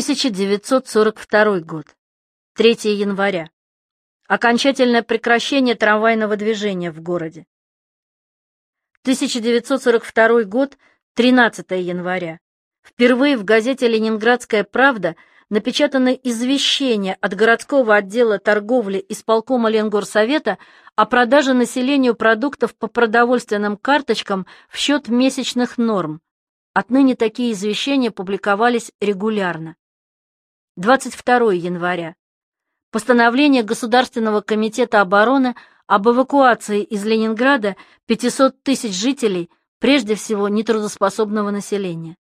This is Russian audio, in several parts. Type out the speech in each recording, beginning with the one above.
1942 год. 3 января. Окончательное прекращение трамвайного движения в городе. 1942 год. 13 января. Впервые в газете «Ленинградская правда» напечатано извещение от городского отдела торговли исполкома Ленгорсовета о продаже населению продуктов по продовольственным карточкам в счет месячных норм. Отныне такие извещения публиковались регулярно. 22 января. Постановление Государственного комитета обороны об эвакуации из Ленинграда 500 тысяч жителей, прежде всего нетрудоспособного населения.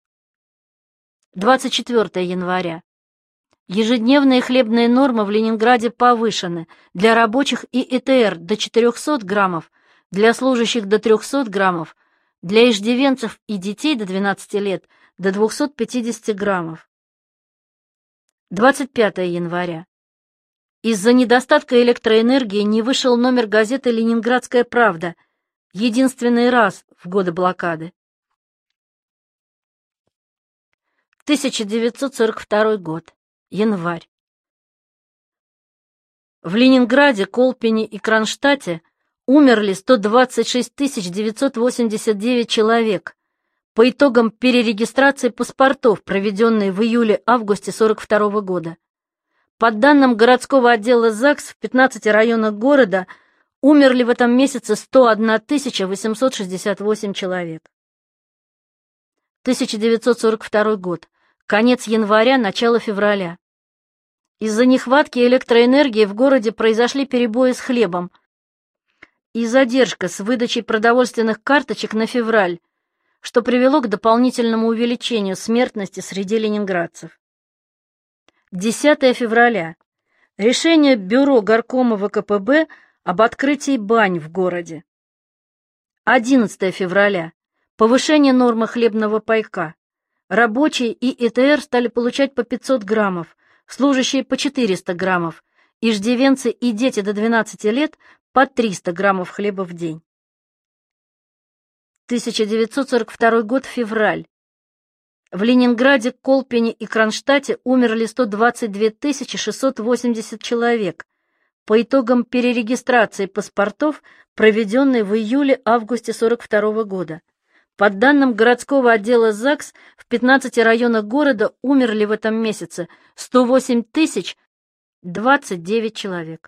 24 января. Ежедневные хлебные нормы в Ленинграде повышены для рабочих и ИТР до 400 граммов, для служащих до 300 граммов, для иждивенцев и детей до 12 лет до 250 граммов. 25 января. Из-за недостатка электроэнергии не вышел номер газеты «Ленинградская правда», единственный раз в годы блокады. 1942 год. Январь. В Ленинграде, Колпине и Кронштадте умерли 126 989 человек по итогам перерегистрации паспортов, проведенной в июле-августе 1942 года. По данным городского отдела ЗАГС, в 15 районах города умерли в этом месяце 101 868 человек. 1942 год. Конец января, начало февраля. Из-за нехватки электроэнергии в городе произошли перебои с хлебом и задержка с выдачей продовольственных карточек на февраль, что привело к дополнительному увеличению смертности среди ленинградцев. 10 февраля. Решение Бюро горкома ВКПБ об открытии бань в городе. 11 февраля. Повышение нормы хлебного пайка. Рабочие и ИТР стали получать по 500 граммов, служащие по 400 граммов, иждивенцы и дети до 12 лет по 300 граммов хлеба в день. 1942 год, февраль. В Ленинграде, Колпине и Кронштадте умерли 122 680 человек по итогам перерегистрации паспортов, проведенной в июле-августе 1942 года. По данным городского отдела ЗАГС, в 15 районах города умерли в этом месяце 108 029 человек.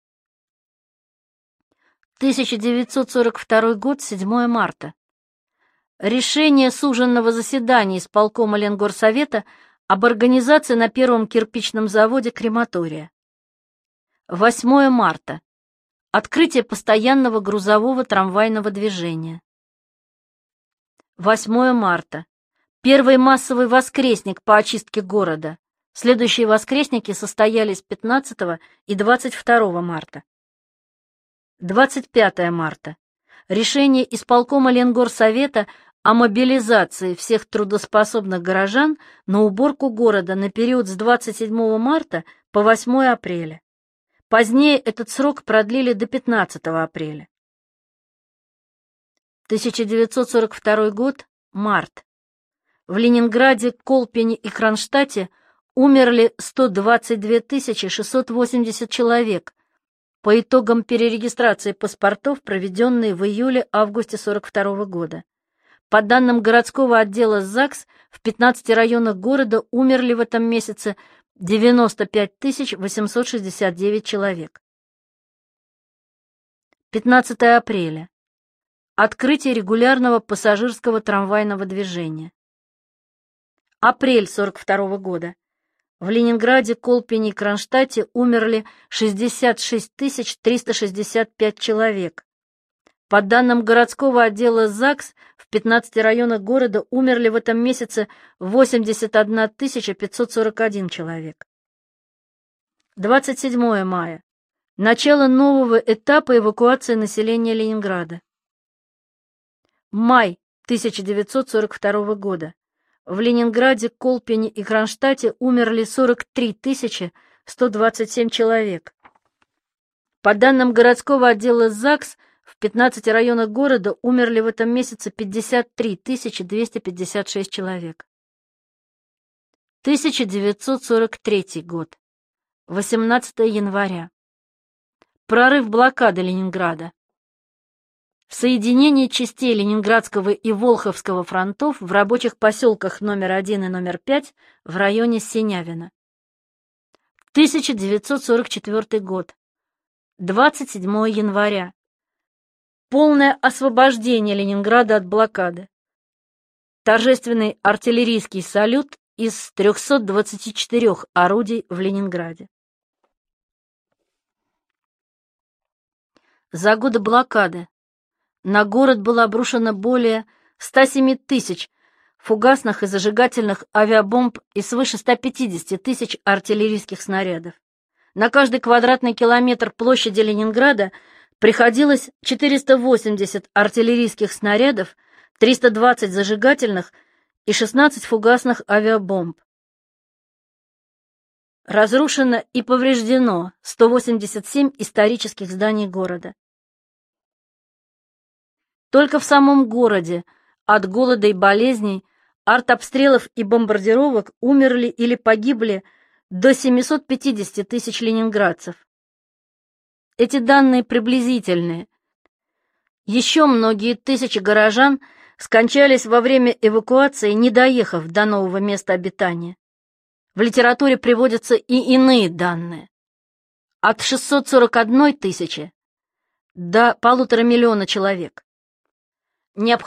1942 год, 7 марта. Решение суженного заседания исполкома Ленгорсовета об организации на первом кирпичном заводе крематория. 8 марта. Открытие постоянного грузового трамвайного движения. 8 марта. Первый массовый воскресник по очистке города. Следующие воскресники состоялись 15 и 22 марта. 25 марта. Решение исполкома Ленгорсовета о мобилизации всех трудоспособных горожан на уборку города на период с 27 марта по 8 апреля. Позднее этот срок продлили до 15 апреля. 1942 год, март. В Ленинграде, Колпине и Кронштадте умерли 122 680 человек по итогам перерегистрации паспортов, проведенной в июле-августе 1942 года. По данным городского отдела ЗАГС, в 15 районах города умерли в этом месяце 95 869 человек. 15 апреля. Открытие регулярного пассажирского трамвайного движения. Апрель 1942 года. В Ленинграде, Колпине и Кронштадте умерли 66 365 человек. По данным городского отдела ЗАГС, в 15 районах города умерли в этом месяце 81 541 человек. 27 мая. Начало нового этапа эвакуации населения Ленинграда. Май 1942 года. В Ленинграде, Колпине и Кронштадте умерли 43 127 человек. По данным городского отдела ЗАГС, в 15 районах города умерли в этом месяце 53 256 человек. 1943 год. 18 января. Прорыв блокады Ленинграда. Соединение частей Ленинградского и Волховского фронтов в рабочих поселках номер 1 и номер 5 в районе Синявино. 1944 год. 27 января. Полное освобождение Ленинграда от блокады. Торжественный артиллерийский салют из 324 орудий в Ленинграде. За годы блокады на город было обрушено более 107 тысяч фугасных и зажигательных авиабомб и свыше 150 тысяч артиллерийских снарядов. На каждый квадратный километр площади Ленинграда приходилось 480 артиллерийских снарядов, 320 зажигательных и 16 фугасных авиабомб. Разрушено и повреждено 187 исторических зданий города. Только в самом городе от голода и болезней, артобстрелов и бомбардировок умерли или погибли до 750 тысяч ленинградцев. Эти данные приблизительные. Еще многие тысячи горожан скончались во время эвакуации, не доехав до нового места обитания. В литературе приводятся и иные данные. От 641 тысячи до 1,5 миллиона человек.